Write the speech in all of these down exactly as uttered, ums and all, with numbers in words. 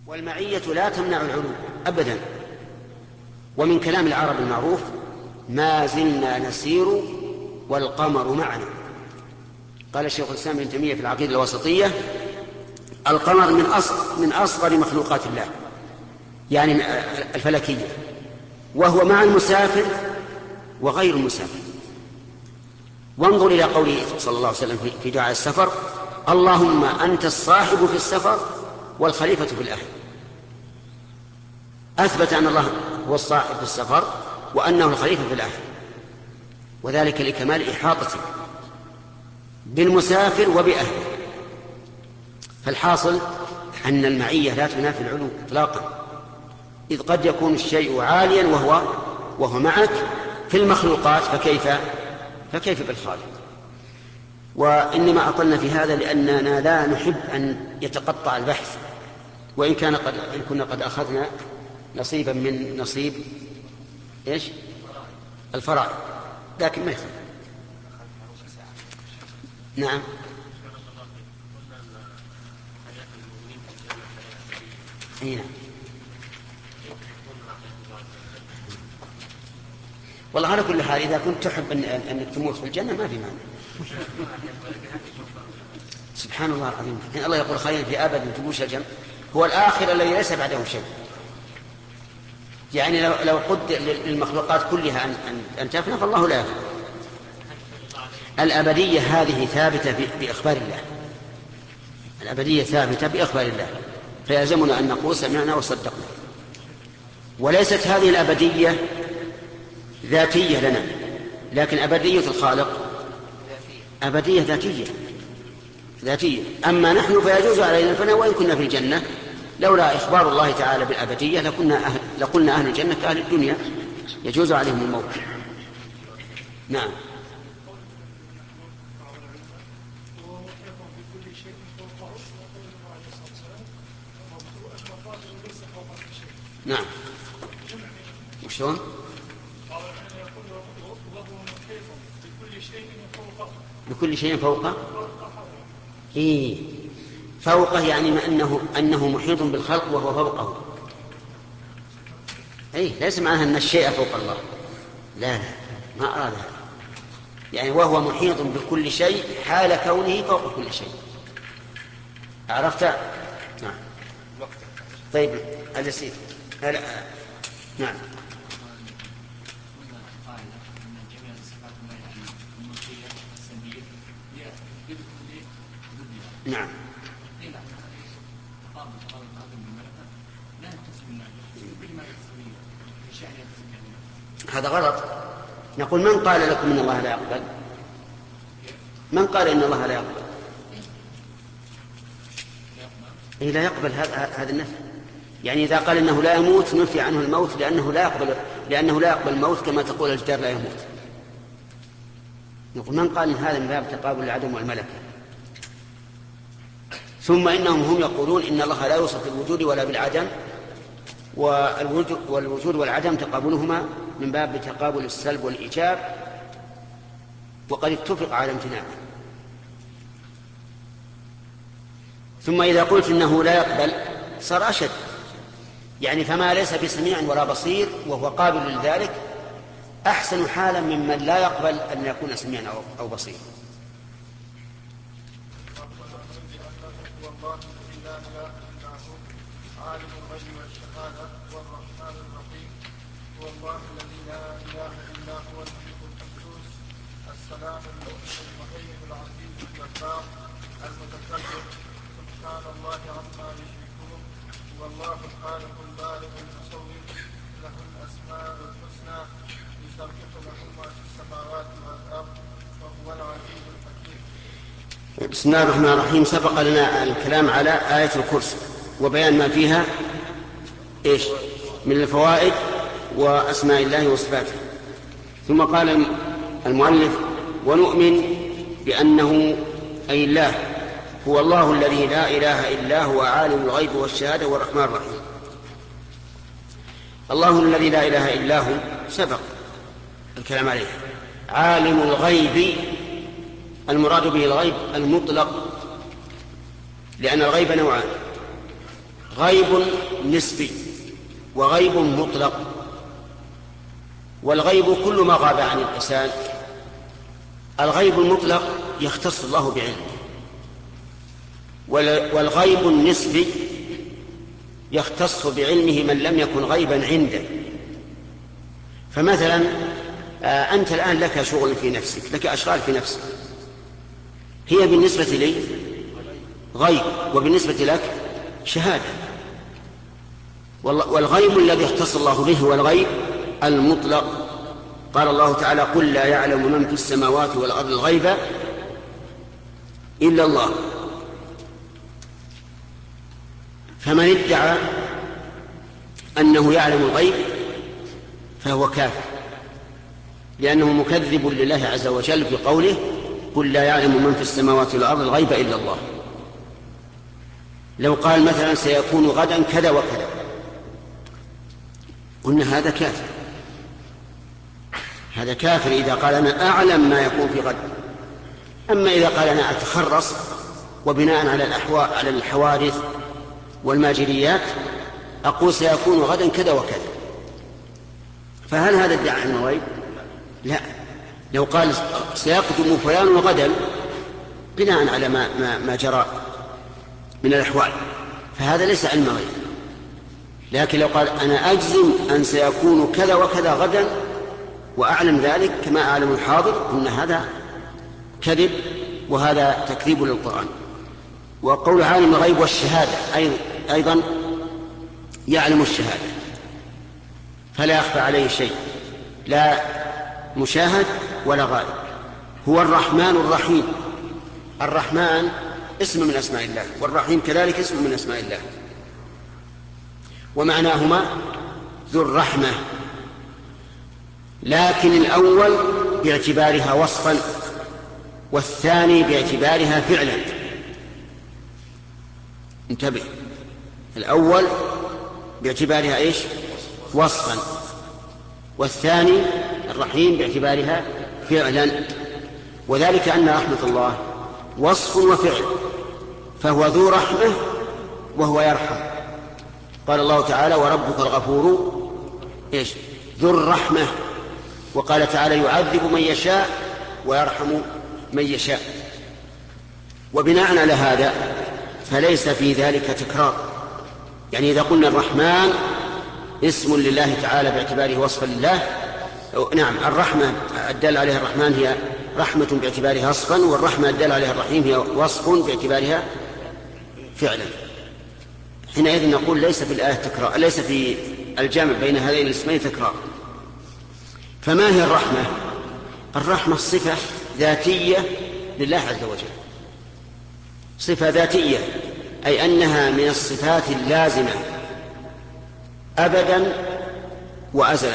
والمعية لا تمنع العلو أبدا. ومن كلام العرب المعروف: ما زلنا نسير والقمر معنا. قال الشيخ الإسلام ابن تيمية في العقيدة الوسطية: القمر من أصغر, من أصغر مخلوقات الله، يعني الفلكية، وهو مع المسافر وغير المسافر. وانظر إلى قوله صلى الله عليه وسلم في دعاء السفر: اللهم أنت الصاحب في السفر والخليفة في الأهل. أثبت أن الله هو الصاحب في السفر وأنه الخليفة في الأهل، وذلك لكمال إحاطته بالمسافر وبأهله. فالحاصل أن المعية لا تنافي العلو إطلاقا، إذ قد يكون الشيء عاليا وهو وهو معك في المخلوقات، فكيف فكيف بالخالق. وإنما أطلنا في هذا لأننا لا نحب أن يتقطع البحث، وإن كان قد إن كنا قد أخذنا نصيبا من نصيب إيش الفرائض، لكن ما يخالف. نعم. هنا. والله على كل حال إذا كنت تحب أن أنك تموت في الجنة ما في مانع. سبحان الله العظيم. الله يقول: خير في أبد تبوش الجنة. هو الآخر الذي ليس بعده شيء. يعني لو لو قد للمخلوقات كلها أن أن تفنى فالله لا يفنى. الأبدية هذه ثابتة بإخبار الله. الأبدية ثابتة بإخبار الله، فيلزمنا أن نقول سمعنا وصدقنا. وليست هذه الأبدية ذاتية لنا، لكن أبدية الخالق أبدية ذاتية ذاتية. أما نحن فيجوز علينا الفناء وإن كنا في الجنة. لولا إخبار الله تعالى بالأبدية لكنا أهل لقلنا أهل الجنة كأهل الدنيا يجوز عليهم الموت. نعم. نعم. وشون؟ بكل شيء فوقه. إيه فوقه يعني ما أنه أنه محيط بالخلق وهو فوقه. إيه ليس معناها أن الشيء فوق الله، لا لا ما أراد هذا. يعني وهو محيط بكل شيء حال كونه فوق كل شيء. عرفت؟ نعم. طيب اليسير. نعم. نعم. هذا غلط. نقول: من قال لكم إن الله لا يقبل؟ من قال إن الله لا يقبل؟ إيه لا يقبل هذا النفي. يعني إذا قال إنه لا يموت نفي عنه الموت لأنه لا يقبل لأنه لا يقبل الموت، كما تقول الجدار لا يموت. نقول: من قال إن هذا من باب تقابل العدم والملكة؟ ثم إنهم هم يقولون إن الله لا يوصف بالوجود ولا بالعدم، والوجود والعدم تقابلهما من باب تقابل السلب والإيجاب، وقد اتفق على امتناعه. ثم إذا قلت إنه لا يقبل صار أشد، يعني فما ليس بسميع ولا بصير وهو قابل لذلك أحسن حالا ممن لا يقبل أن يكون سميعا أو بصيرا. عالم الغيب والشهادة والرحمن الرحيم هو الله الذي لا إله إلا هو الملك القدوس السلام المؤمن المهيمن العزيز الجبار المتكبر سبحان الله عما يشركون هو الله الخالق البارئ المصور له الأسماء الحسنى يسبح له ما في السماوات والأرض وهو العزيز الحكيم. بسم الله الرحمن الرحيم. سبق لنا الكلام على آية الكرسي وبيان ما فيها إيش من الفوائد وأسماء الله وصفاته. ثم قال المؤلف: ونؤمن بأنه أي الله هو الله الذي لا إله إلا هو عالم الغيب والشهادة والرحمن الرحيم. الله الذي لا إله إلا هو سبق الكلام عليه. عالم الغيب المراد به الغيب المطلق، لأن الغيب نوعان: غيب نسبي وغيب مطلق. والغيب كل ما غاب عن الإنسان. الغيب المطلق يختص الله بعلمه، والغيب النسبي يختص بعلمه من لم يكن غيبا عنده. فمثلا أنت الآن لك شغل في نفسك، لك أشغال في نفسك، هي بالنسبة لي غيب وبالنسبة لك شهادة. والغيب الذي اختص الله به هو الغيب المطلق. قال الله تعالى: قل لا يعلم من في السماوات والأرض الغيب إلا الله. فمن ادعى أنه يعلم الغيب فهو كافر، لأنه مكذب لله عز وجل بقوله: قل لا يعلم من في السماوات والأرض الغيب إلا الله. لو قال مثلا سيكون غدا كذا وكذا، قلنا هذا كافر، هذا كافر إذا قال أنا أعلم ما يكون في غد. أما إذا قال أنا أتخرص وبناء على الأحوال على الحوادث والماجريات أقول سيكون غدا كذا وكذا، فهل هذا ادعاء علم الغيب؟ لا. لو قال سيقدم فلان غدا بناء على ما, ما, ما جرى من الأحوال فهذا ليس علم غيب. لكن لو قال أنا أجزم أن سيكون كذا وكذا غدا وأعلم ذلك كما أعلم الحاضر، قلنا هذا كذب وهذا تكذيب للقرآن. وقول عالم الغيب والشهادة أيضا يعلم الشهادة فلا يخفى عليه شيء، لا مشاهد ولا غائب. هو الرحمن الرحيم. الرحمن اسم من أسماء الله، والرحيم كذلك اسم من أسماء الله، ومعناهما ذو الرحمة، لكن الأول باعتبارها وصفا والثاني باعتبارها فعلا. انتبه، الأول باعتبارها إيش؟ وصفا، والثاني الرحيم باعتبارها فعلا. وذلك أن رحمة الله وصف وفعل، فهو ذو رحمة وهو يرحم. قال الله تعالى: وربك الغفور إيش؟ ذو الرحمة. وقال تعالى: يعذب من يشاء ويرحم من يشاء. وبناء على هذا فليس في ذلك تكرار. يعني إذا قلنا الرحمن اسم لله تعالى باعتباره وصفا لله، نعم، الرحمة الدال عليها الرحمن هي رحمة باعتبارها وصفا، والرحمة الدال عليها الرحيم هي وصف باعتبارها فعلا. حينئذ نقول ليس في الآية تكرار، ليس في الجامع بين هذين الاسمين تكرار. فما هي الرحمة؟ الرحمة صفة ذاتية لله عز وجل، صفة ذاتية، أي أنها من الصفات اللازمة أبدا وأزلا.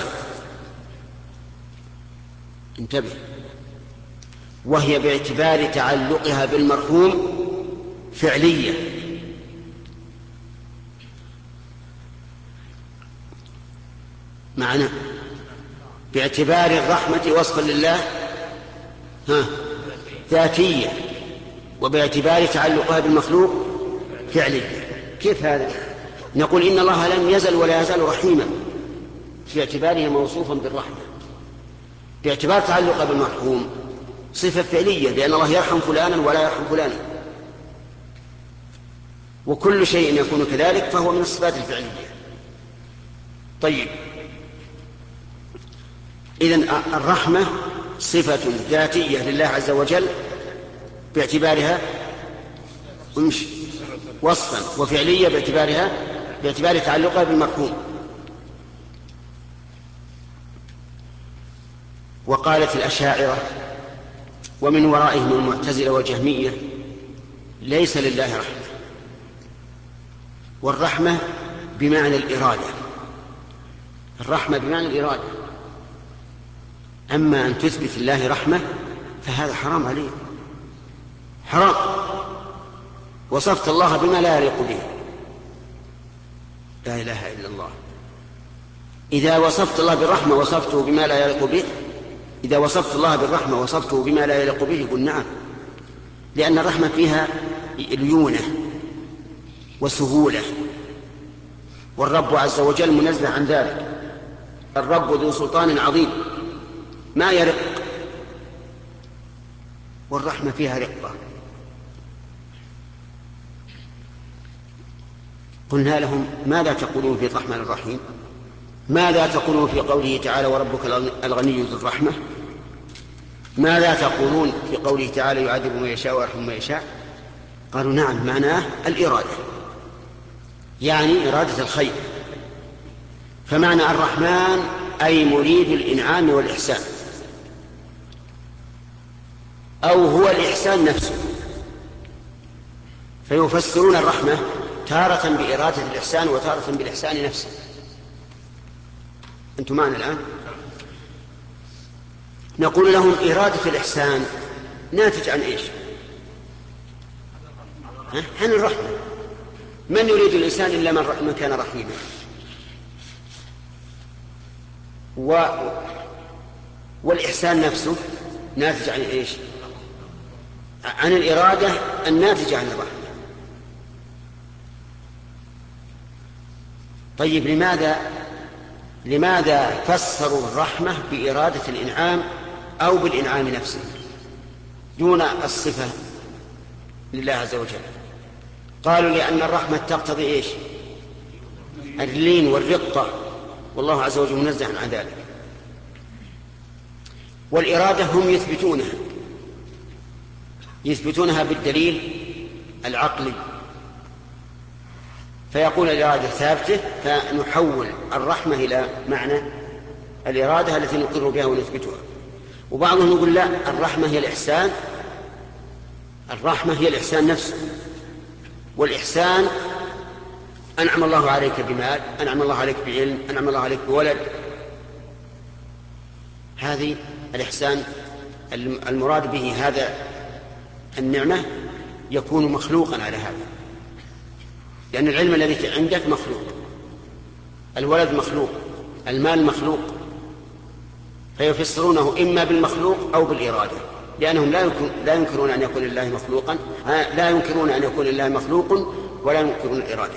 انتبه، وهي باعتبار تعلقها بالمرحوم فعلية. معنى باعتبار الرحمة وصفا لله ها ذاتية، وباعتبار تعلقها بالمخلوق فعلية. كيف هذا؟ نقول إن الله لم يزل ولا يزال رحيما في اعتباره موصوفا بالرحمة. باعتبار تعلقها بالمرحوم صفة فعلية، لأن الله يرحم فلانا ولا يرحم فلانا، وكل شيء يكون كذلك فهو من الصفات الفعلية. طيب، إذن الرحمة صفة ذاتية لله عز وجل باعتبارها وصفا، وفعلية باعتبارها باعتبار تعلقها بالمرحوم. وقالت الأشاعرة ومن ورائهم المعتزلة والجهمية: ليس لله رحمة، والرحمة بمعنى الإرادة، الرحمة بمعنى الإرادة. أما أن تثبت الله رحمة فهذا حرام عليه، حرام. وصفت الله بما لا يليق به، لا إله إلا الله. إذا وصفت الله بالرحمة وصفته بما لا يليق به، إذا وصفت الله بالرحمة وصفته بما لا يليق به، قل نعم، لأن الرحمة فيها ليونة وسهولة والرب عز وجل منزه عن ذلك. الرب ذو سلطان عظيم ما يرق، والرحمة فيها رقة. قلنا لهم ماذا تقولون في الرحمن الرحيم؟ ماذا تقولون في قوله تعالى وربك الغني ذو الرحمة؟ ماذا تقولون في قوله تعالى يعذب من يشاء ويرحم من يشاء؟ قالوا نعم معناه الإرادة، يعني إرادة الخير. فمعنى الرحمن أي مريد الإنعام والإحسان، أو هو الإحسان نفسه. فيفسرون الرحمة تارة بإرادة الإحسان وتارة بالإحسان نفسه. أنتم معنا الآن؟ نقول لهم إرادة الإحسان ناتج عن إيش؟ عن الرحمة. من يريد الإنسان إلا من كان رحيما؟ و... والإحسان نفسه ناتج عن إيش؟ عن الإرادة الناتجة عن الرحمة. طيب لماذا لماذا فسروا الرحمة بإرادة الإنعام أو بالإنعام نفسه دون الصفة لله عز وجل؟ قالوا لأن الرحمة تقتضي إيش؟ اللين والرقة، والله عز وجل منزه عن ذلك. والإرادة هم يثبتونها يثبتونها بالدليل العقلي، فيقول الإرادة ثابتة، فنحول الرحمة إلى معنى الإرادة التي نقر بها ونثبتها. وبعضهم يقول لا، الرحمة هي الإحسان، الرحمة هي الإحسان نفسه. والإحسان أنعم الله عليك بمال، أنعم الله عليك بعلم، أنعم الله عليك بولد. هذه الإحسان المراد به هذا النعمة يكون مخلوقا على هذا، لأن العلم الذي عندك مخلوق، الولد مخلوق، المال مخلوق. فيفسرونه إما بالمخلوق أو بالإرادة، لأنهم لا يمكن لا ينكرون أن يكون الله مخلوقا، لا ينكرون أن يكون الله مخلوق ولا ينكرون الإرادة.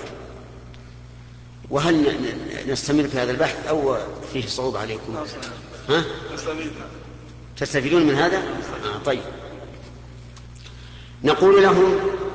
وهل نستمر في هذا البحث أو فيه صعوبة عليكم؟ ها؟ تستفيدون من هذا؟ آه طيب. نقول لهم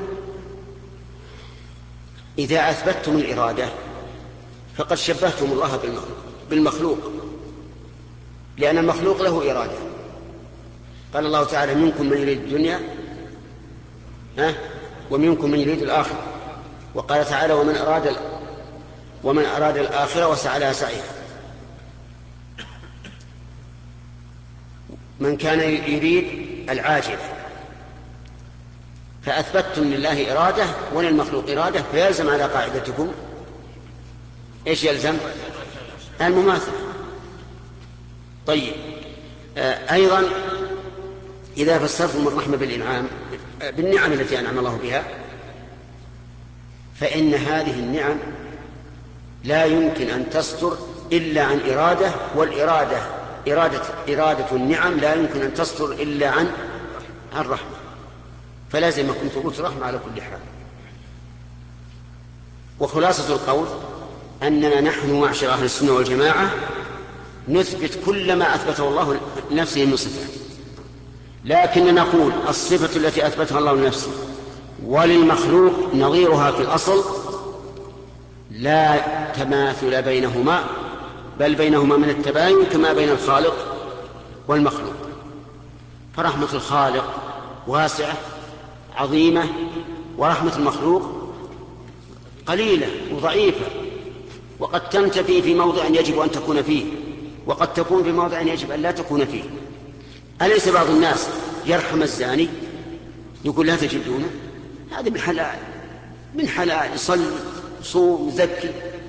إذا أثبتتم الإرادة فقد شبهتم الله بالمخلوق، لأن المخلوق له إرادة. قال الله تعالى منكم من يريد الدنيا ها ومنكم من يريد الآخرة. وقال تعالى ومن أراد ومن أراد الآخرة وسعى لها سعيها. من كان يريد العاجلة، فأثبتتم لله إرادة وللمخلوق إرادة، فيلزم على قاعدتكم إيش يلزم؟ المماثلة. طيب آه أيضا إذا فسرتم الرحمة بالإنعام بالنعم التي أنعم الله بها، فإن هذه النعم لا يمكن أن تصدر إلا عن إرادة، والإرادة إرادة, إرادة النعم لا يمكن أن تصدر إلا عن الرحمة. فلازمكم ثبوت الرحمة على كل حال. وخلاصة القول أننا نحن معشر أهل السنة والجماعة نثبت كل ما أثبته الله لنفسه من صفات، لكن نقول الصفة التي أثبتها الله لنفسه وللمخلوق نظيرها في الأصل لا تماثل بينهما، بل بينهما من التباين كما بين الخالق والمخلوق. فرحمة الخالق واسعة عظيمة، ورحمة المخلوق قليلة وضعيفة، وقد تنتفي في موضع يجب أن تكون فيه، وقد تكون في موضع يجب أن لا تكون فيه. أليس بعض الناس يرحم الزاني يقول لا تجدونه؟ هذا من حلال من حلال يصلي صوم زكي،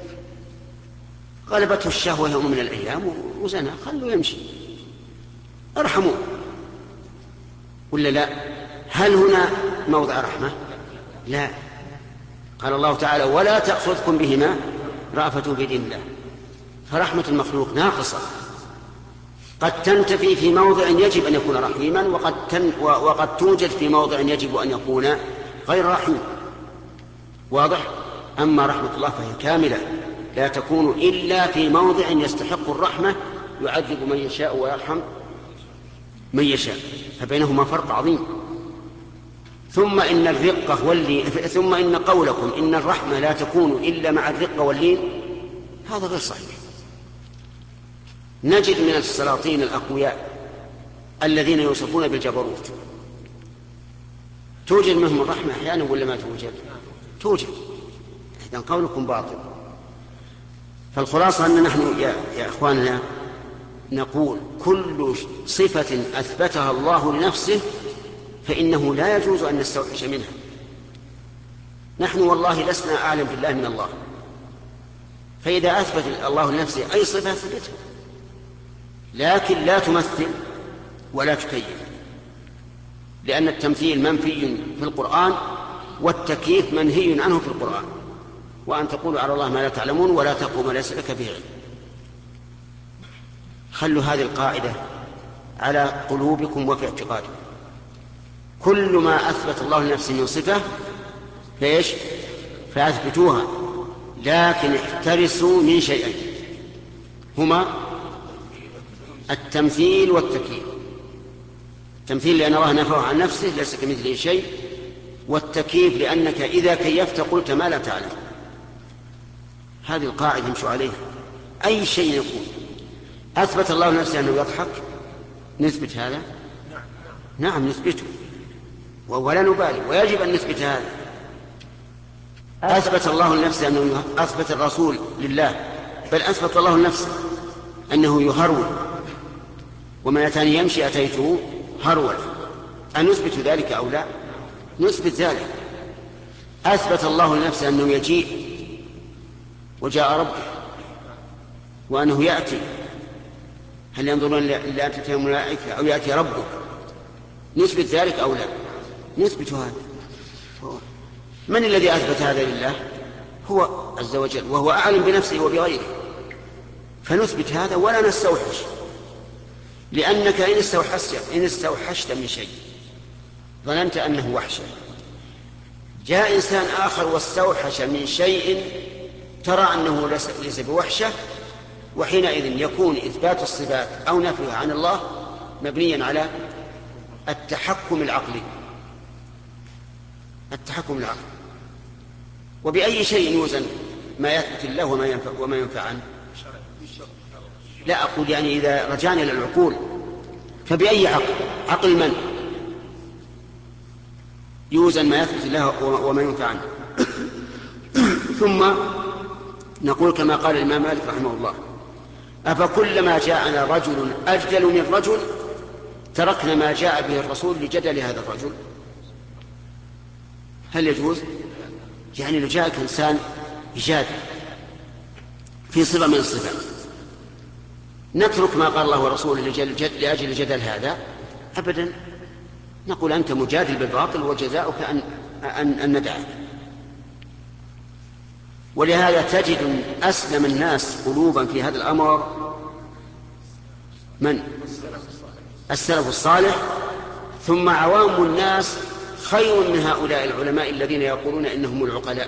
غلبته الشهوة يوم من الأيام وزنا، خلوا يمشي، ارحموه. ولا لا؟ هل هنا موضع رحمة؟ لا. قال الله تعالى ولا تأخذكم بهما رأفة بدين الله. فرحمة المخلوق ناقصة، قد تنتفي في موضع يجب أن يكون رحيما، وقد, تن وقد توجد في موضع يجب أن يكون غير رحيم. واضح؟ أما رحمة الله فهي كاملة لا تكون إلا في موضع يستحق الرحمة يعذب من يشاء ويرحم من يشاء، فبينهما فرق عظيم. ثم إن الرقة واللين ثم إن قولكم إن الرحمة لا تكون إلا مع الرقة واللين هذا غير صحيح. نجد من السلاطين الأقوياء الذين يوصفون بالجبروت توجد منهم الرحمة أحيانا ولا ما توجد؟ توجد. إذن قولكم باطل. فالخلاصة أن نحن يا, يا إخواننا نقول كل صفة أثبتها الله لنفسه فإنه لا يجوز أن نستوحش منها. نحن والله لسنا أعلم بالله من الله، فإذا أثبت الله لنفسه أي صفة أثبتها، لكن لا تمثل ولا تكيف، لأن التمثيل منفي في القرآن والتكييف منهي عنه في القرآن. وأن تقولوا على الله ما لا تعلمون ولا تقوم ليس لك به علم. خلوا هذه القاعدة على قلوبكم وفي اعتقادكم. كل ما أثبت الله لنفسه من صفة فإيش؟ فأثبتوها، لكن احترسوا من شيئين هما التمثيل والتكييف. التمثيل لأن الله نفاه عن نفسه ليس كمثله شيء، والتكييف لأنك إذا كيفت قلت ما لا تعلم. هذه القاعدة امشوا عليها. أي شيء يكون أثبت الله لنفسه أنه يضحك نثبت هذا؟ نعم نثبته ولا نبالي، ويجب أن نثبت هذا. أثبت الله لنفسه أنه أثبت الرسول لله، بل أثبت الله لنفسه أنه يهرول، ومن أتاني يمشي أتيته هرول. أن نثبت ذلك أو لا؟ نثبت ذلك. أثبت الله لنفسه أنه يجيء وجاء ربه، وأنه يأتي. هل ينظرون إلا أن تأتيهم الملائكة أو يأتي ربك؟ نثبت ذلك أو لا؟ نثبت هذا. من الذي أثبت هذا لله؟ هو عز وجل، وهو أعلم بنفسه وبغيره. فنثبت هذا ولا نستوحش، لأنك إن استوحشت إن استوحشت من شيء ظننت أنه وحشة، جاء إنسان آخر واستوحش من شيء ترى أنه ليس بوحشة، وحينئذ يكون إثبات الصفات أو نفيها عن الله مبنيا على التحكم العقلي. التحكم العقلي. وبأي شيء يوزن ما يثبت الله وما ينفع, وما ينفع عنه؟ لا أقول يعني إذا رجعنا إلى العقول فبأي عقل؟ عقل من يوزن ما يثبت الله وما ينفع عنه؟ ثم نقول كما قال الإمام مالك رحمه الله: أفكلما جاءنا رجل أجدل من رجل تركنا ما جاء به الرسول لجدل هذا الرجل؟ هل يجوز؟ يعني لو جاءك إنسان يجادل في صفة من الصفات نترك ما قال الله ورسوله لأجل الجدل هذا؟ أبدا. نقول أنت مجادل بالباطل وجزاؤك أن, أن, أن ندعك. ولهذا تجد أسلم الناس قلوبا في هذا الأمر من؟ السلف الصالح، ثم عوام الناس خير من هؤلاء العلماء الذين يقولون إنهم العقلاء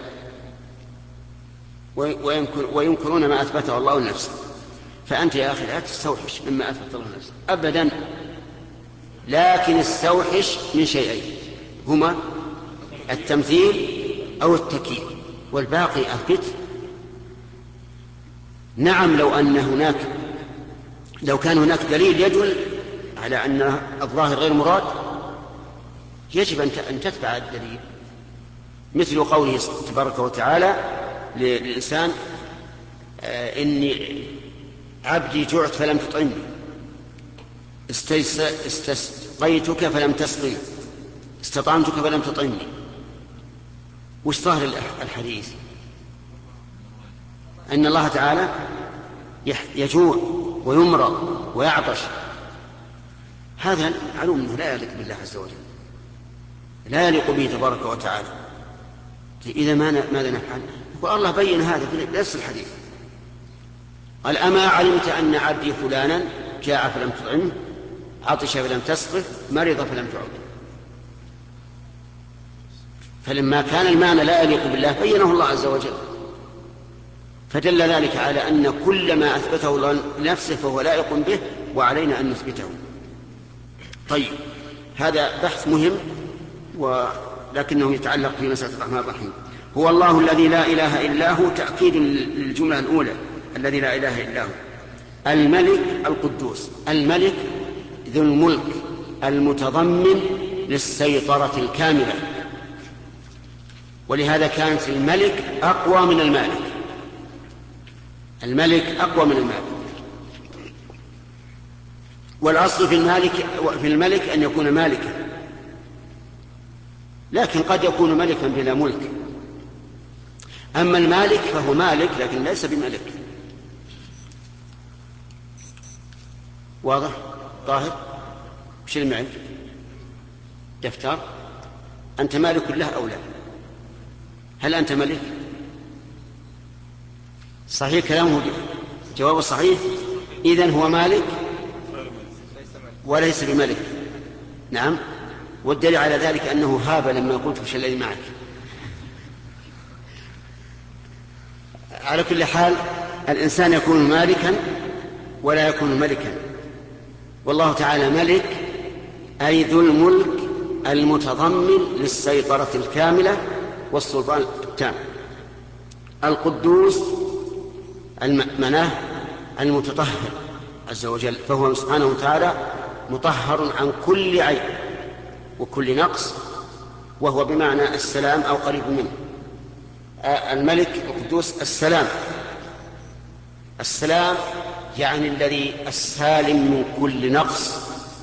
وينكرون ما أثبته الله لنفسه. فأنت يا أخي لا تستوحش مما أثبت الله لنفسه أبدا، لكن استوحش من شيئين هما التمثيل أو التكييف، والباقي أثبت. نعم لو أن هناك لو كان هناك دليل يدل على أن الظاهر غير مراد يجب أن تتبع الدليل، مثل قوله تبارك وتعالى للإنسان: آه إني عبدي جعت فلم تطعمني، استسقيتك فلم تسقني، استطعمتك فلم تطعمني. وش ظاهر الحديث؟ أن الله تعالى يجوع ويمرض ويعطش. هذا معلوم أنه لا يليق بالله عز وجل، لا يليق به تبارك وتعالى. إذا ماذا نفعل؟ والله بين هذا في نفس الحديث، قال: أما علمت أن عبدي فلانا جاع فلم تطعمه، عطش فلم تسقه، مرض فلم تعده. فلما كان المعنى لا يليق بالله بينه الله عز وجل. فدل ذلك على أن كل ما أثبته لنفسه فهو لائق به وعلينا أن نثبته. طيب، هذا بحث مهم ولكنه يتعلق في مسألة الرحمن الرحيم. هو الله الذي لا إله إلا هو، تأكيد للجملة الأولى الذي لا إله إلا هو. الملك القدوس، الملك ذو الملك المتضمن للسيطرة الكاملة، ولهذا كانت الملك أقوى من المالك. الملك أقوى من المالك. والأصل في المالك في الملك أن يكون مالكا، لكن قد يكون ملكا بلا ملك. أما المالك فهو مالك لكن ليس بملك. واضح؟ طاهر وش المعنى؟ دفتر، أنت مالك له أو لا؟ هل أنت ملك؟ صحيح كلامه، جواب صحيح. إذن هو مالك وليس بملك. نعم، والدليل على ذلك أنه هاب لما قلت وش الذي معك. على كل حال الإنسان يكون مالكا ولا يكون ملكا، والله تعالى ملك أي ذو الملك المتضمن للسيطرة الكاملة والسلطان التام. القدوس المعناه المتطهر عز وجل، فهو سبحانه وتعالى مطهر عن كل عيب وكل نقص، وهو بمعنى السلام أو قريب منه. الملك القدوس السلام، السلام يعني الذي السالم من كل نقص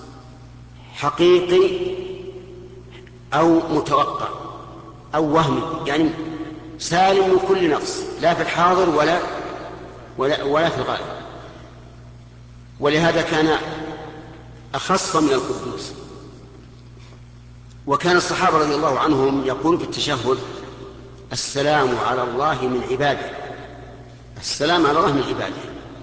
حقيقي أو متوقع أو وهمي، يعني سالم من كل نقص لا في الحاضر ولا ولا, ولا في الغائب. ولهذا كان أخص من القدوس. وكان الصحابة رضي الله عنهم يقول في التشهد: السلام على الله من عباده. السلام على الله من عباده.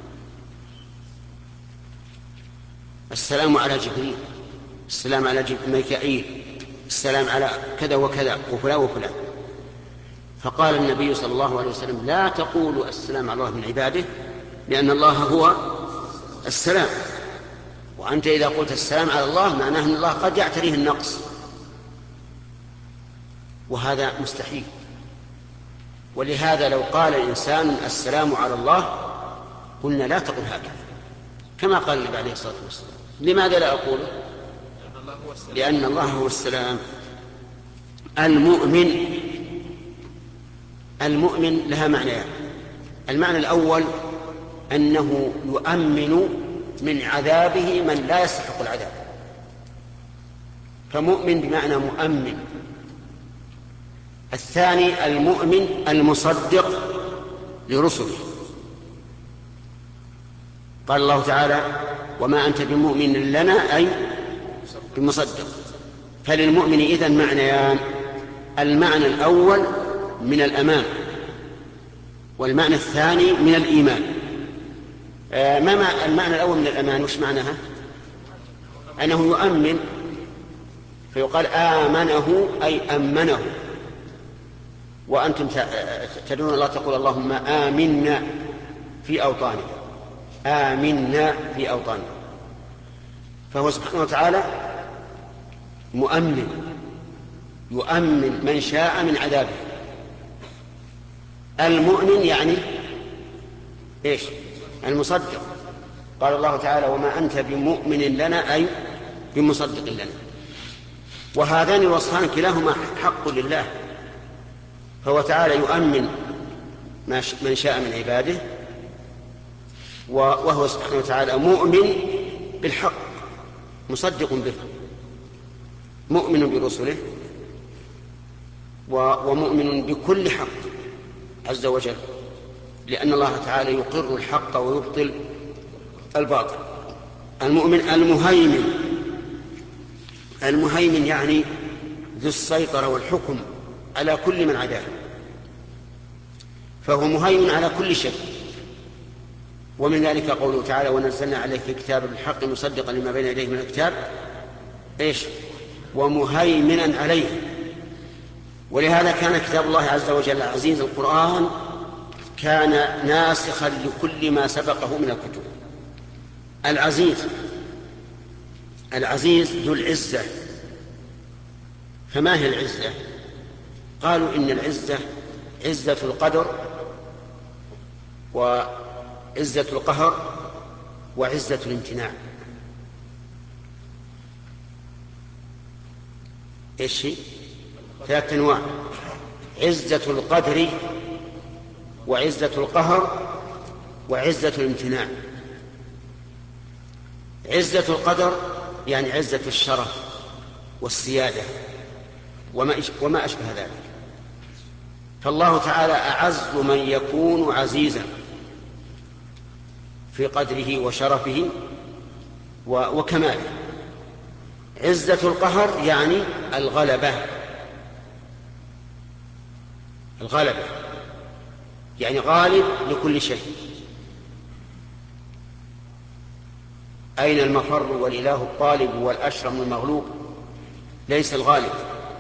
السلام على جبريل، السلام على ميكائيل، السلام على كذا وكذا وفلان وفلان. فقال النبي صلى الله عليه وسلم: لا تقولوا السلام على الله من عباده، لأن الله هو السلام، وأنت إذا قلت السلام على الله معناه أن الله قد يعتريه النقص، وهذا مستحيل. ولهذا لو قال الإنسان السلام على الله قلنا لا تقل هكذا كما قال النبي عليه الصلاة والسلام. لماذا لا أقوله؟ لأن الله هو السلام. المؤمن، المؤمن لها معنيان. المعنى الأول أنه يؤمن من عذابه من لا يستحق العذاب، فمؤمن بمعنى مؤمن. الثاني المؤمن المصدق لرسله. قال الله تعالى: وما أنت بمؤمن لنا أي بمصدق. فللمؤمن إذن معنيان: المعنى الأول من الأمان، والمعنى الثاني من الإيمان. آه ما المعنى الأول من الأمان وش معناها؟ أنه يؤمن، فيقال آمنه أي أمنه. وأنتم تدعون الله تقول: اللهم آمنا في أوطاننا، آمنا في أوطاننا. فهو سبحانه وتعالى مؤمن، يؤمن من شاء من عذابه. المؤمن يعني إيش؟ المصدق. قال الله تعالى: وما أنت بمؤمن لنا أي بمصدق لنا. وهذان الوصفان كلاهما حق لله، فهو تعالى يؤمن من شاء من عباده، وهو سبحانه وتعالى مؤمن بالحق مصدق به، مؤمن برسله ومؤمن بكل حق عز وجل، لأن الله تعالى يقر الحق ويبطل الباطل. المؤمن المهيمن، المهيمن يعني ذو السيطرة والحكم على كل من عداه، فهو مهيمن على كل شيء. ومن ذلك قوله تعالى: ونزلنا عليك الكتاب بالحق مصدقا لما بين يديه من الكتاب إيش؟ ومهيمنا عليه. ولهذا كان كتاب الله عز وجل عزيز القرآن كان ناسخا لكل ما سبقه من الكتب. العزيز العزيز ذو العزة. فما هي العزة؟ قالوا إن العزة عزة القدر وعزة القهر وعزة الامتناع. ايش هي؟ ثلاثة انواع: عزة القدر وعزة القهر وعزة الامتناع. عزة القدر يعني عزة الشرف والسيادة وما أشبه ذلك. فالله تعالى أعز من يكون عزيزا في قدره وشرفه وكماله. عزة القهر يعني الغلبة الغلبة يعني غالب لكل شيء. أين المفر والإله الطالب والأشرم المغلوب؟ ليس الغالب.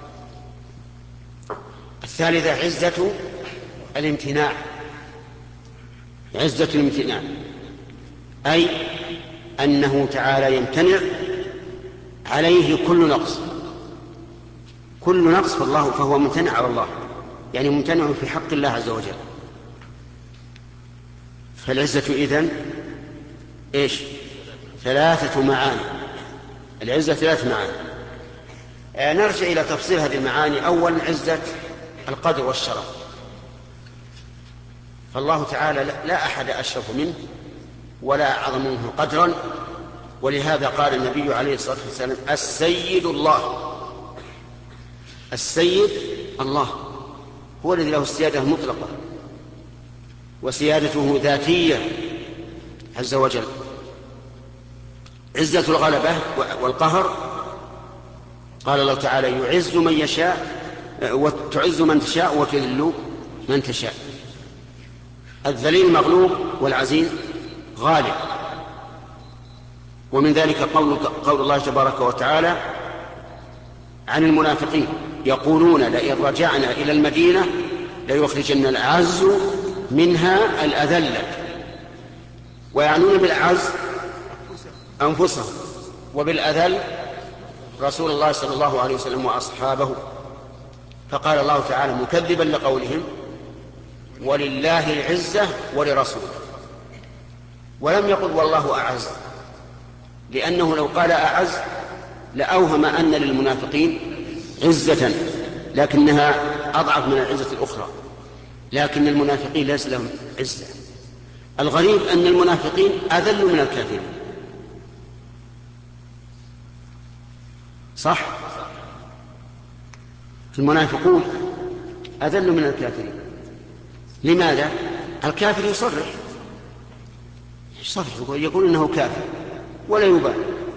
الثالثة عزة الامتناع. عزة الامتناع أي أنه تعالى يمتنع عليه كل نقص. كل نقص فالله فهو ممتنع على الله، يعني ممتنع في حق الله عز وجل. فالعزة إذن إيش؟ ثلاثة معاني. العزة ثلاث معاني. آه نرجع إلى تفصيل هذه المعاني. أولا عزة القدر والشرف. فالله تعالى لا أحد أشرف منه ولا أعظم منه قدرا، ولهذا قال النبي عليه الصلاة والسلام: السيد الله. السيد الله هو الذي له السيادة المطلقة، وسيادته ذاتية عز وجل. عزة الغلبة والقهر قال الله تعالى: يعز من يشاء وتعز من تشاء وتذل من تشاء. الذليل مغلوب والعزيز غالب. ومن ذلك قول, قول الله تبارك وتعالى عن المنافقين: يقولون لئن رجعنا إلى المدينة ليخرجن الأعز منها الأذل. ويعنون بالأعز أنفسهم، وبالأذل رسول الله صلى الله عليه وسلم وأصحابه. فقال الله تعالى مكذبا لقولهم: ولله العزة ولرسوله. ولم يقل والله أعز، لأنه لو قال أعز لأوهم أن للمنافقين عزة لكنها أضعف من العزة الأخرى، لكن المنافقين ليس لهم عزة. الغريب أن المنافقين أذل من الكافرين. صح؟ المنافقون أذل من الكافرين. لماذا؟ الكافر يصرح يصرح يقول إنه كافر ولا يبالي.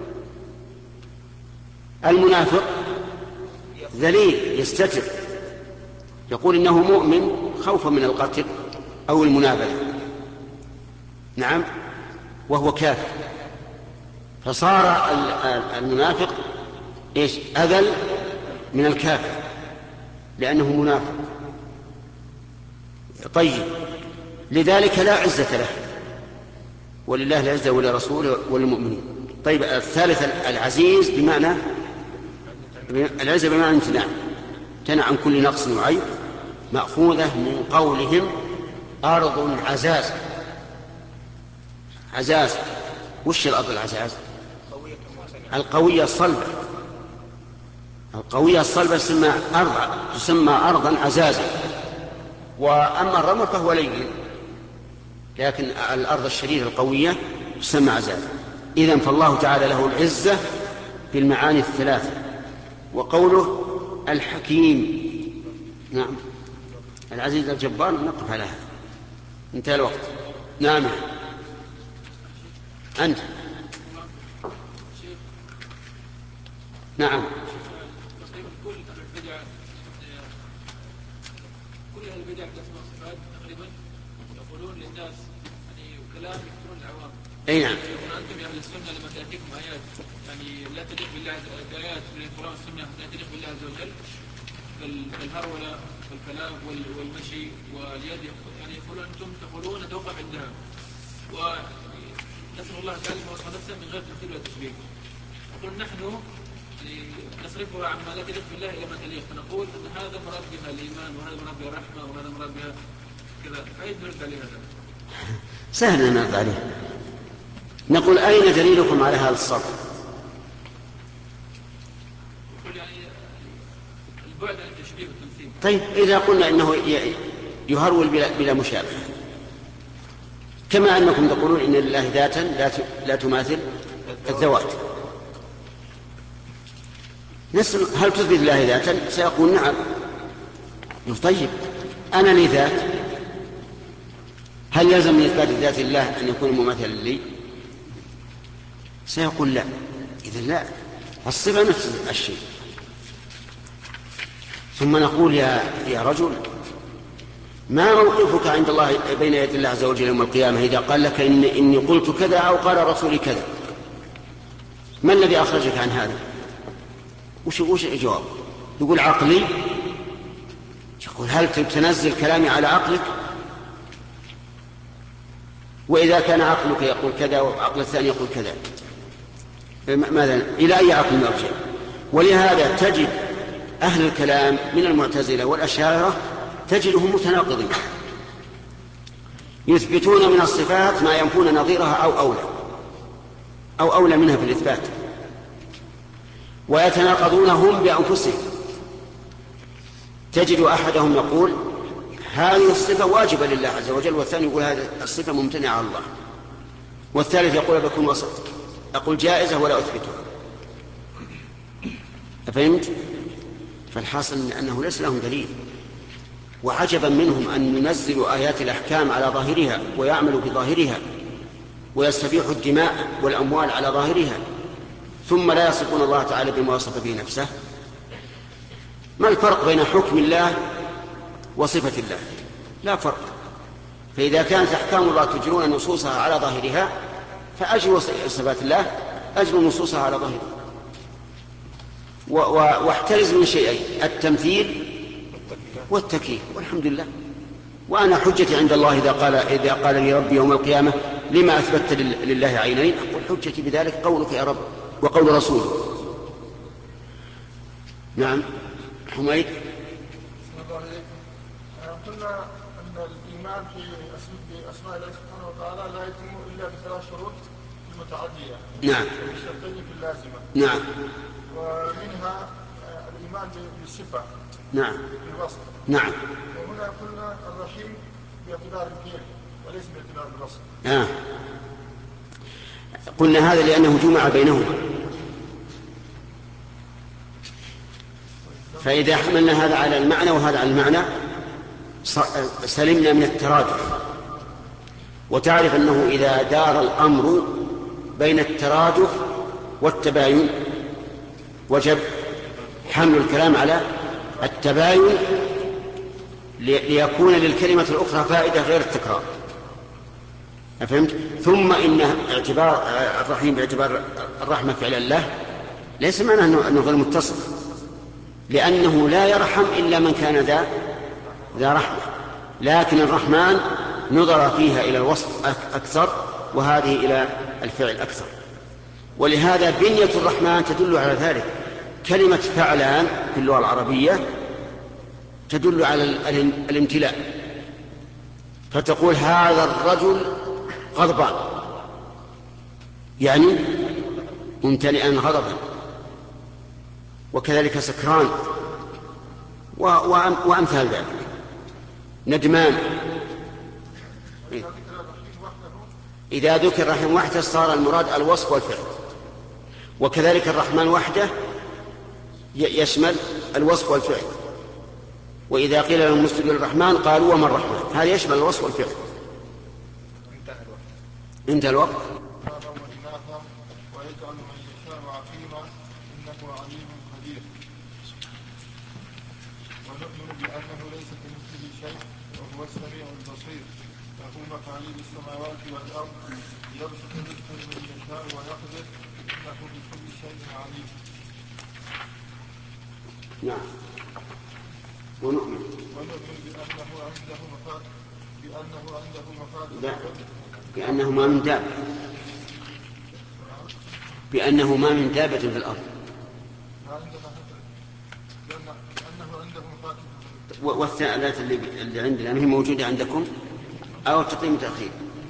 المنافق ذليل يستتر، يقول إنه مؤمن خوفا من القتل أو المنابلة، نعم، وهو كافر. فصار المنافق إيش؟ أذل من الكافر لأنه منافق. طيب، لذلك لا عزة له، ولله العزة ولرسوله وللمؤمنين. طيب، الثالث العزيز بمعنى العزة بمعنى امتناع، امتنع عن كل نقص وعيب، مأخوذة من قولهم أرض عزاز. عزاز، وش الأرض العزاز؟ القوية الصلبة. القوية الصلبة تسمى أرض تسمى أرضا عزازا. وأما الرمل فهو لين، لكن الأرض الشديدة القوية تسمى عزازا. إذن فالله تعالى له العزة بالمعاني الثلاثة. وقوله الحكيم، نعم، العزيز الجبار. نقف على هذا، انتهى الوقت. نعم، أنت. نعم. كل البدع كل البدع تسمى صفات تقريبا يقولون للناس يعني كلام يذكرون العوام. اي نعم. انتم يا اهل السنه لما تاتيكم ايات يعني لا تليق بالله، ايات من القران والسنه لا تليق بالله عز وجل، بالهروله والكلام والمشي واليد، يعني يقولون أنتم تقولون نتوقف عندها، ونسأل الله تعالى وصف نفسه من غير تمثيل ولا تشبيه. يقول نحن نصرفها عما لا تليق بالله إلى ما تليق، فنقول أن هذا مراد بها الإيمان وهذا مراد بها الرحمة وهذا مراد بها كذا، فأين نرد عليه هذا؟ سهل أن نرد عليه. نقول أين دليلكم على هذا الصرف؟ يقول يعني البعد عن التشبيه والتمثيل. طيب إذا قلنا إنه يهرول بلا, بلا مشابهة، كما أنكم تقولون إن لله ذاتا لا تماثل الذوات، نسأل هل تثبت الله ذاتا؟ سيقول نعم. طيب أنا لي ذات، هل يلزم من إثبات ذات الله أن يكون مماثلا لي؟ سيقول لا. إذن لا، الصفة نفس الشيء. ثم نقول يا يا رجل، ما موقفك عند الله بين يدي الله عز وجل يوم القيامة إذا قال لك إن إني قلت كذا أو قال رسولي كذا؟ ما الذي أخرجك عن هذا؟ وش وش الجواب؟ يقول عقلي. يقول هل تنزل كلامي على عقلك؟ وإذا كان عقلك يقول كذا وعقل الثاني يقول كذا، ماذا إلى أي عقل نرجع؟ ولهذا تجد أهل الكلام من المعتزلة والأشاعرة تجدهم متناقضين، يثبتون من الصفات ما ينفون نظيرها أو أولى أو أولى منها في الإثبات، ويتناقضون هم بأنفسهم. تجد أحدهم يقول هذه الصفة واجبة لله عز وجل، والثاني يقول هذه الصفة ممتنعة على الله، والثالث يقول بكون وسط، أقول جائزة ولا أثبتها. أفهمت؟ فالحاصل أنه ليس لهم دليل، وعجبا منهم أن ينزلوا آيات الأحكام على ظاهرها ويعملوا بظاهرها ويستبيحوا الدماء والأموال على ظاهرها، ثم لا يصفون الله تعالى بما وصف به نفسه. ما الفرق بين حكم الله وصفة الله؟ لا فرق. فإذا كانت أحكام الله تجرون نصوصها على ظاهرها، فأجروا صفات الله أجروا نصوصها على ظاهرها. واحترز من شيئين، التمثيل والتكييف، والحمد لله. وأنا حجتي عند الله إذا قال إذا قال لي ربي يوم القيامة لما أثبت لله عينين، أقول حجتي بذلك قولك يا رب وقول رسوله. نعم. حميد. قلنا أن الإيمان في أسماء الله سبحانه وتعالى لا يتم إلا بثلاث شروط المتعدية. نعم. الشرطين في اللازمة. نعم. ومنها الإيمان بالصفة. نعم. بالوصف. نعم. وهنا قلنا الرحيم باعتبار الفعل وليس باعتبار الوصف. آه. قلنا هذا لأنه جمع بينهما، فإذا حملنا هذا على المعنى وهذا على المعنى سلمنا من الترادف. وتعرف أنه إذا دار الأمر بين الترادف والتباين وجب حمل الكلام على التباين ليكون للكلمة الأخرى فائدة غير التكرار. أفهمت؟ ثم إن اعتبار الرحيم باعتبار الرحمة فعل الله ليس معناه أنه غير متصف، لأنه لا يرحم إلا من كان ذا ذا رحمة، لكن الرحمن نظر فيها إلى الوصف أكثر وهذه إلى الفعل أكثر. ولهذا بنية الرحمن تدل على ذلك. كلمة فعلان في اللغة العربية تدل على الامتلاء، فتقول هذا الرجل غضبان، يعني ممتلئا غضبا، وكذلك سكران وأمثال ذلك، ندمان. إذا ذكر الرحيم وحده صار المراد الوصف والفعل، وكذلك الرحمن وحده يشمل الوصف والفعل. وإذا قيل لهم مسجدوا للرحمن قالوا وما الرحمن، هذا يشمل الوصف والفعل. انتهى الوقت. ويجعل من يشاء عقيما إنه عليم قدير. ونؤمن بأنه ليس كمثله شيء وهو السميع البصير، له مقاليد السماوات والأرض، يبسط رزقه من يشاء ويقدر، إنه بكل شيء عليم. نعم. ونؤمن ونؤمن بأنه عنده مفاتيح بأنه عنده مفاتيح لا بأنه ما من دابة بأنه ما من دابة في الأرض بأنه عنده مفاتيح والثلاثة اللي, اللي عندنا هي موجودة عندكم أو تقديم تأخير؟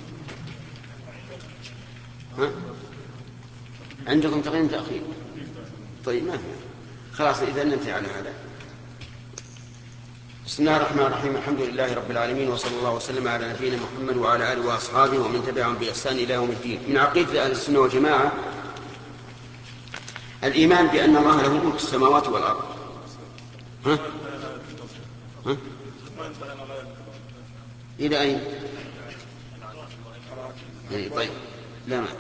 ها؟ عندكم تقديم تأخير؟ طيب ما في خلاص إذا ننتهي على هذا. بسم الله الرحمن الرحيم. الحمد لله رب العالمين وصلى الله وسلم على نبينا محمد وعلى آله وأصحابه ومن تبعهم بإحسان إلى يوم الدين. من عقيدة أهل السنة والجماعة الإيمان بأن الله له ملك السماوات والأرض. ها؟ ها؟ إلى أين؟ طيب لا ما.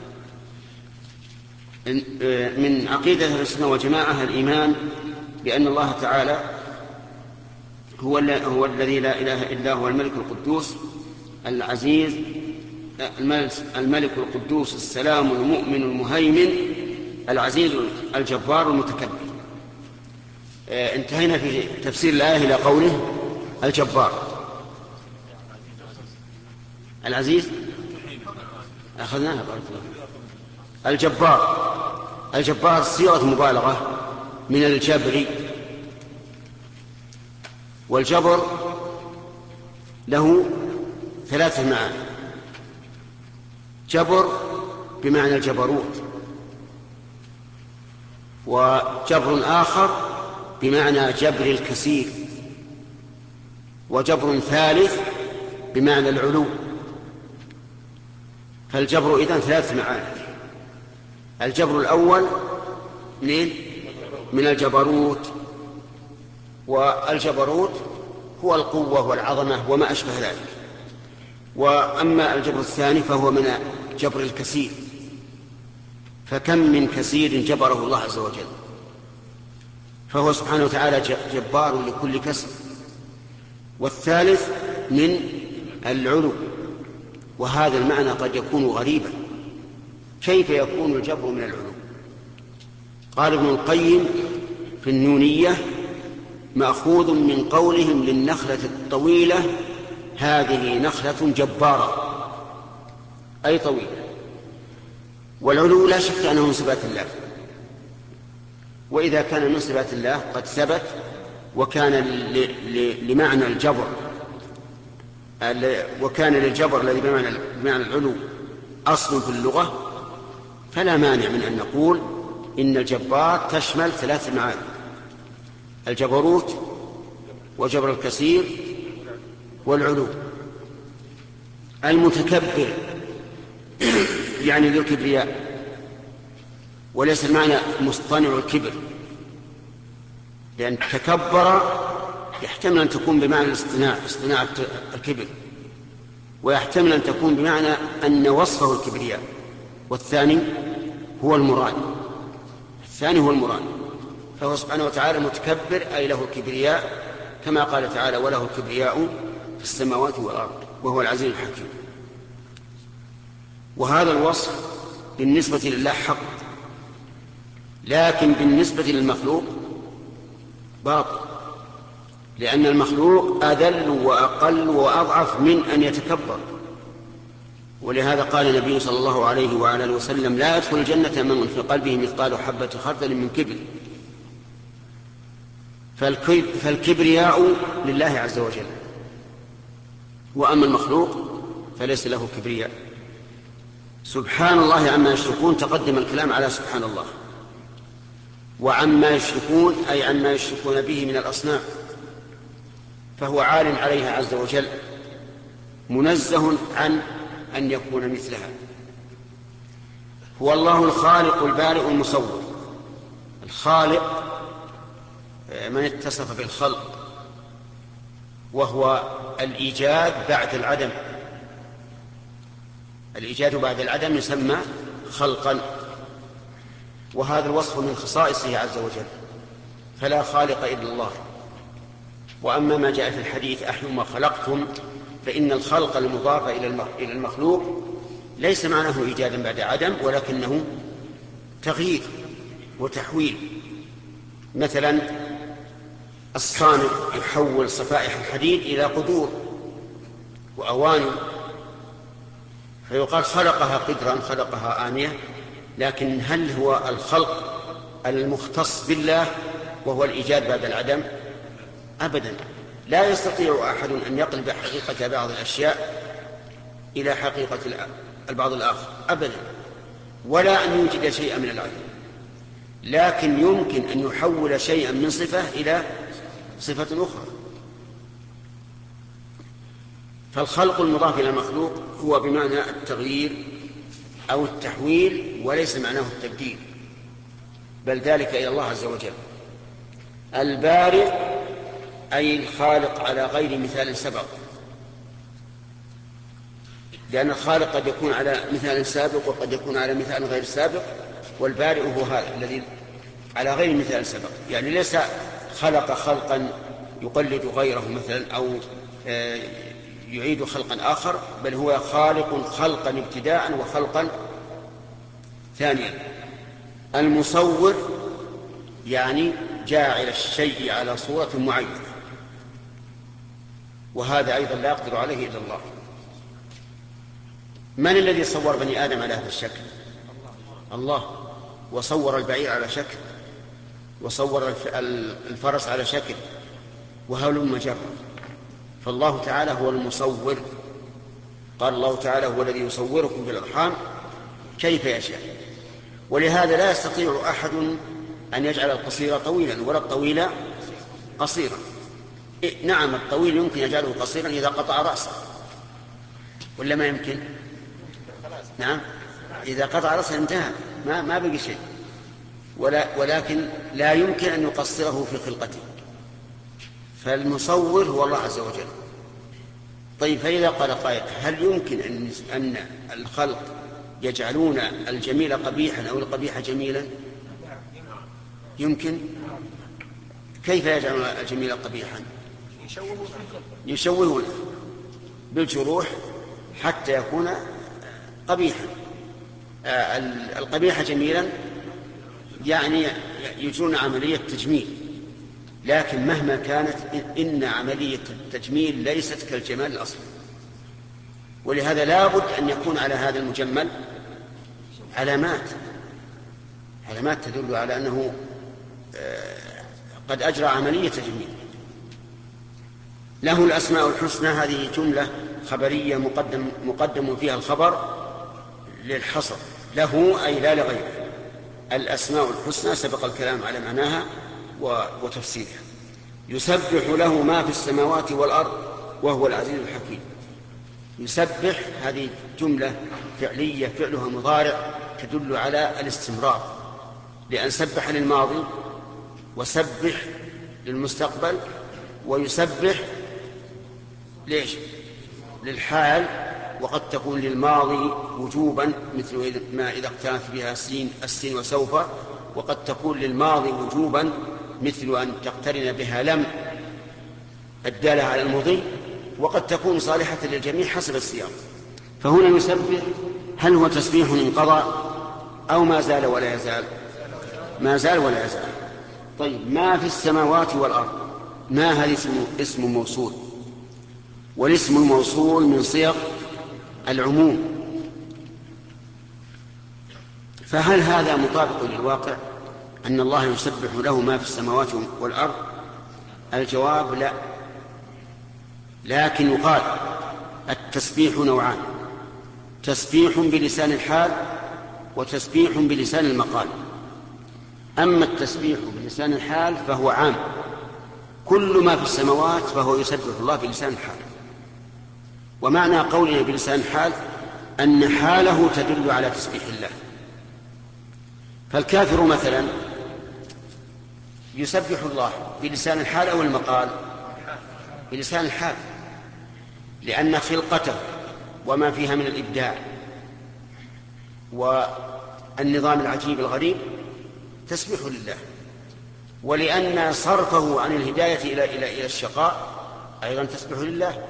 من عقيدة أهل السنة والجماعة الإيمان بأن الله تعالى هو, هو الذي لا إله إلا هو الملك القدوس العزيز الملك القدوس السلام المؤمن المهيمن العزيز الجبار المتكبر. انتهينا في تفسير الآية إلى قوله الجبار. العزيز أخذناها بارك الله. الجبار الجبار صيغة مبالغة من الجبر، والجبر له ثلاثة معاني. جبر بمعنى الجبروت، وجبر آخر بمعنى جبر الكثير، وجبر ثالث بمعنى العلو. فالجبر إذن ثلاث معاني. الجبر الأول من من الجبروت، والجبروت هو القوة والعظمة وما أشبه ذلك. وأما الجبر الثاني فهو من جبر الكثير، فكم من كثير جبره الله عز وجل، فهو سبحانه وتعالى جبار لكل كسر. والثالث من العلو، وهذا المعنى قد يكون غريبا. كيف يكون الجبر من العلو؟ قال ابن القيم في النونية: مأخوذ من قولهم للنخلة الطويلة هذه نخلة جبارة، أي طويلة. والعلو لا شك أنه من صفات الله، وإذا كان من صفات الله قد ثبت وكان لمعنى الجبر وكان للجبر الذي بمعنى العلو أصل في اللغة، فلا مانع من أن نقول إن الجبار تشمل ثلاث معاني: الجبروت وجبر الكثير والعلو. المتكبر يعني ذو الكبرياء، وليس المعنى مصطنع الكبر، لأن تكبر يحتمل أن تكون بمعنى الاصطناع اصطناع الكبر، ويحتمل أن تكون بمعنى أن وصفه الكبرياء. والثاني هو المراد الثاني هو المراد فهو سبحانه وتعالى متكبر أي له الكبرياء، كما قال تعالى: وله الكبرياء في السماوات والأرض وهو العزيز الحكيم. وهذا الوصف بالنسبة لله حق، لكن بالنسبة للمخلوق باطل، لأن المخلوق أذل وأقل وأضعف من أن يتكبر. ولهذا قال النبي صلى الله عليه وعلى اله وسلم: لا يدخل الجنة من في قلبه مثقال حبة خردل من كبر. فالكبرياء لله عز وجل، وأما المخلوق فليس له كبرياء. سبحان الله عما يشركون، تقدم الكلام على سبحان الله. وعما يشركون أي عما يشركون به من الأصنام، فهو عال عليها عز وجل، منزه عن أن يكون مثلها. هو الله الخالق البارئ المصور. الخالق من اتصف بالخلق، وهو الإيجاد بعد العدم. الإيجاد بعد العدم يسمى خلقا، وهذا الوصف من خصائصه عز وجل، فلا خالق إلا الله. وأما ما جاء في الحديث: أحيوا ما خلقتم، فإن الخلق المضاف إلى المخلوق ليس معناه إيجادا بعد عدم، ولكنه تغيير وتحويل. مثلا الصانع يحول صفائح الحديد إلى قدور وأواني، فيقال خلقها قدرا، خلقها آنية، لكن هل هو الخلق المختص بالله وهو الإيجاد بعد العدم؟ أبدا، لا يستطيع أحد أن يقلب حقيقة بعض الأشياء إلى حقيقة البعض الآخر أبدا، ولا أن يوجد شيئا من العدم، لكن يمكن أن يحول شيئا من صفة إلى صفة أخرى. فالخلق المضاف إلى المخلوق هو بمعنى التغيير أو التحويل، وليس معناه التبديل، بل ذلك إلى الله عز وجل. البارئ أي الخالق على غير مثال سبق، لأن الخالق قد يكون على مثال سابق وقد يكون على مثال غير سابق، والبارئ هو هذا الذي على غير مثال سبق، يعني ليس خلق خلقا يقلد غيره مثلا أو يعيد خلقا آخر، بل هو خالق خلقا ابتداء وخلقا ثانيا. المصور يعني جاعل الشيء على صورة معينة، وهذا أيضا لا يقدر عليه إلا الله. من الذي صور بني آدم على هذا الشكل؟ الله. وصور البعير على شكل، وصور الفرس على شكل، وهلم جرا. فالله تعالى هو المصور. قال الله تعالى: هو الذي يصوركم في الأرحام كيف يشاء. ولهذا لا يستطيع أحد أن يجعل القصير طويلا ولا الطويل قصيرا. إيه نعم، الطويل يمكن يجعله قصيرا إذا قطع رأسه، ولا ما يمكن؟ نعم، إذا قطع رأسه انتهى، ما ما بقي شيء. ولا ولكن لا يمكن أن يقصره في خلقته. فالمصور هو الله عز وجل. طيب، فإذا قال قائل: هل يمكن أن أن الخلق يجعلون الجميل قبيحا أو القبيح جميلا؟ يمكن. كيف يجعلون الجميل قبيحا؟ يشوهون بالجروح حتى يكون قبيحا. القبيح جميلا يعني يجرون عملية تجميل، لكن مهما كانت إن عملية التجميل ليست كالجمال الأصلي. ولهذا لا بد أن يكون على هذا المجمل علامات علامات تدل على أنه قد أجرى عملية تجميل. له الأسماء الحسنى، هذه جملة خبرية مقدم, مقدم فيها الخبر للحصر. له أي لا لغيره. الأسماء الحسنى سبق الكلام على معناها وتفسيرها. يسبح له ما في السماوات والأرض وهو العزيز الحكيم. يسبح هذه جملة فعلية فعلها مضارع تدل على الاستمرار، لأن سبح للماضي وسبح للمستقبل، ويسبح ليش؟ للحال، وقد تكون للماضي وجوبا مثل ما إذا اقترنت بها سين السين وسوف، وقد تكون للماضي وجوبا مثل أن تقترن بها لم الدالة على المضي، وقد تكون صالحة للجميع حسب السياق. فهنا يسبح، هل هو تسبيح انقضى أو ما زال ولا يزال؟ ما زال ولا يزال. طيب، ما في السماوات والأرض، ما هذه اسم, اسم موصول، والاسم الموصول من صيغ العموم، فهل هذا مطابق للواقع أن الله يسبح له ما في السماوات والأرض؟ الجواب لا، لكن يقال التسبيح نوعان: تسبيح بلسان الحال وتسبيح بلسان المقال. أما التسبيح بلسان الحال فهو عام، كل ما في السماوات فهو يسبح الله بلسان الحال. ومعنى قولنا بلسان الحال أن حاله تدل على تسبيح الله. فالكافر مثلا يسبح الله بلسان الحال أو المقال؟ بلسان الحال، لأن خلقته وما فيها من الإبداع والنظام العجيب الغريب تسبح لله، ولأن صرفه عن الهداية إلى إلى إلى الشقاء أيضا تسبح لله،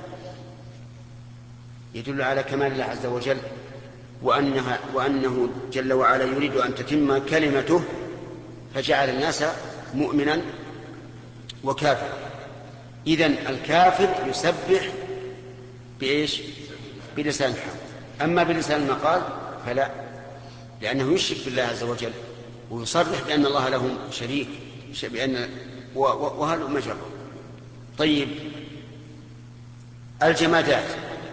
يدل على كمال الله عز وجل، وأنها وأنه جل وعلا يريد أن تتم كلمته، فجعل الناس مؤمنا وكافر. إذن الكافر يسبح بإيش؟ بلسان الحال. أما بلسان المقال فلا، لأنه يشرك بالله عز وجل ويصرح بأن الله له شريك بأن وهل مجرد. طيب الجمادات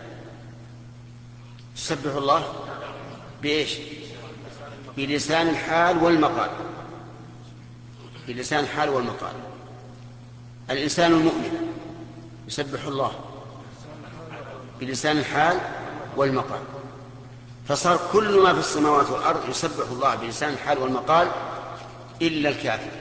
تسبح الله بإيش؟ بلسان الحال والمقال. بلسان الحال والمقال. الإنسان المؤمن يسبح الله بلسان الحال والمقال. فصار كل ما في السماوات والأرض يسبح الله بلسان الحال والمقال إلا الكافر،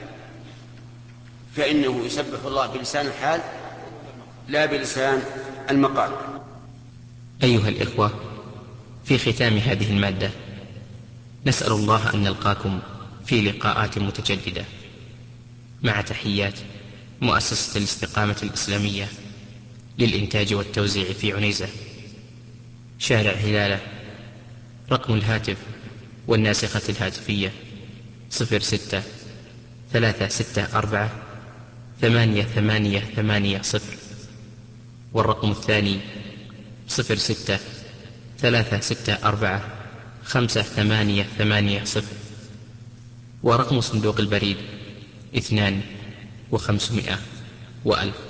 فإنه يسبح الله بلسان الحال لا بلسان المقال. أيها الإخوة، في ختام هذه المادة نسأل الله أن نلقاكم في لقاءات متجددة، مع تحيات مؤسسة الاستقامة الإسلامية للإنتاج والتوزيع في عنيزة، شارع هلالة. رقم الهاتف والناسخة الهاتفية صفر ستة ثلاثة ستة أربعة ثمانية ثمانية ثمانية صفر، والرقم الثاني صفر ستة ثلاثة ستة أربعة خمسة ثمانية ثمانية صفر، ورقم صندوق البريد اثنان وخمسمائة وألف.